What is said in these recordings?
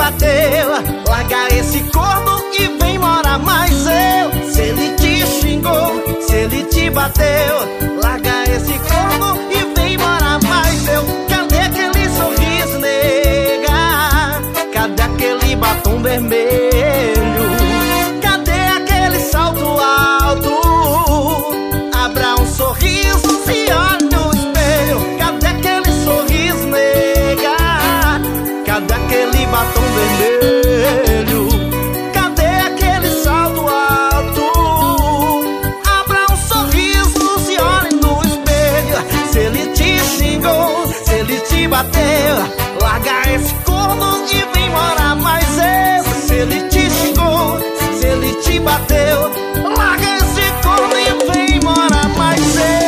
bateu, larga esse corno e vem morar mais eu. Se ele te xingou, se ele te bateu, larga esse corno e vem morar mais eu. Cadê aquele sorriso, nega? Cadê aquele batom vermelho? Cadê aquele salto alto? Abra um sorriso, se olhe no espelho. Cadê aquele sorriso, nega? Cadê aquele batom vermelho? Cadê aquele salto alto? Abra um sorriso, se olhe no espelho. Se ele te xingou, se ele te bateu, larga esse corno e vem morar mais eu. Se ele te xingou, se ele te bateu, larga esse corno e vem morar mais eu.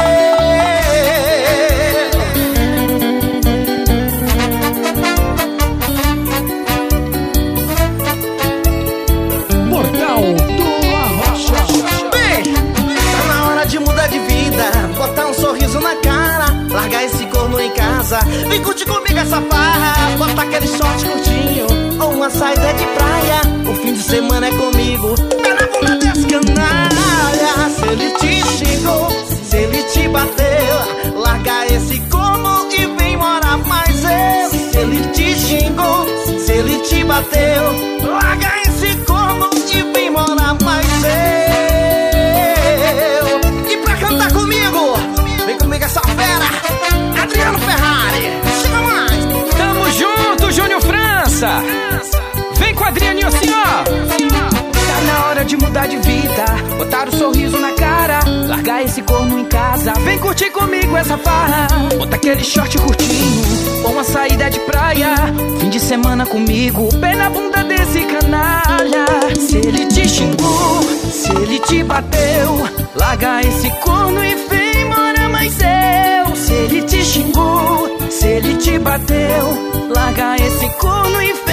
Portal do Arrocha. Bem, tá na hora de mudar de vida, botar um sorriso na cara, largar esse corno em casa, vem curtir comigo essa farra, botar aquele short curtinho ou uma saída de praia, o fim de semana é comigo, pé na bunda desse canalha. Se ele te xingou, se ele te bateu, larga esse corno e vem morar mais eu. Se ele te xingou, se ele te bateu, larga esse corno e vem morar mais eu. E pra cantar comigo, vem comigo essa fera, Adriano Ferrari, chega mais. Tamo junto, Júnior França. Vem com o Adrianinho assim, ó. Tá na hora de mudar de vida, botar o sorriso na cara, largar esse corno em casa, vem curtir comigo essa farra, botar aquele short curtinho ou uma saída de praia, fim de semana comigo, pé na bunda desse canalha. Se ele te xingou, se ele te bateu, larga esse corno e vem morar mais eu. Se ele te xingou, se ele te bateu, larga esse corno e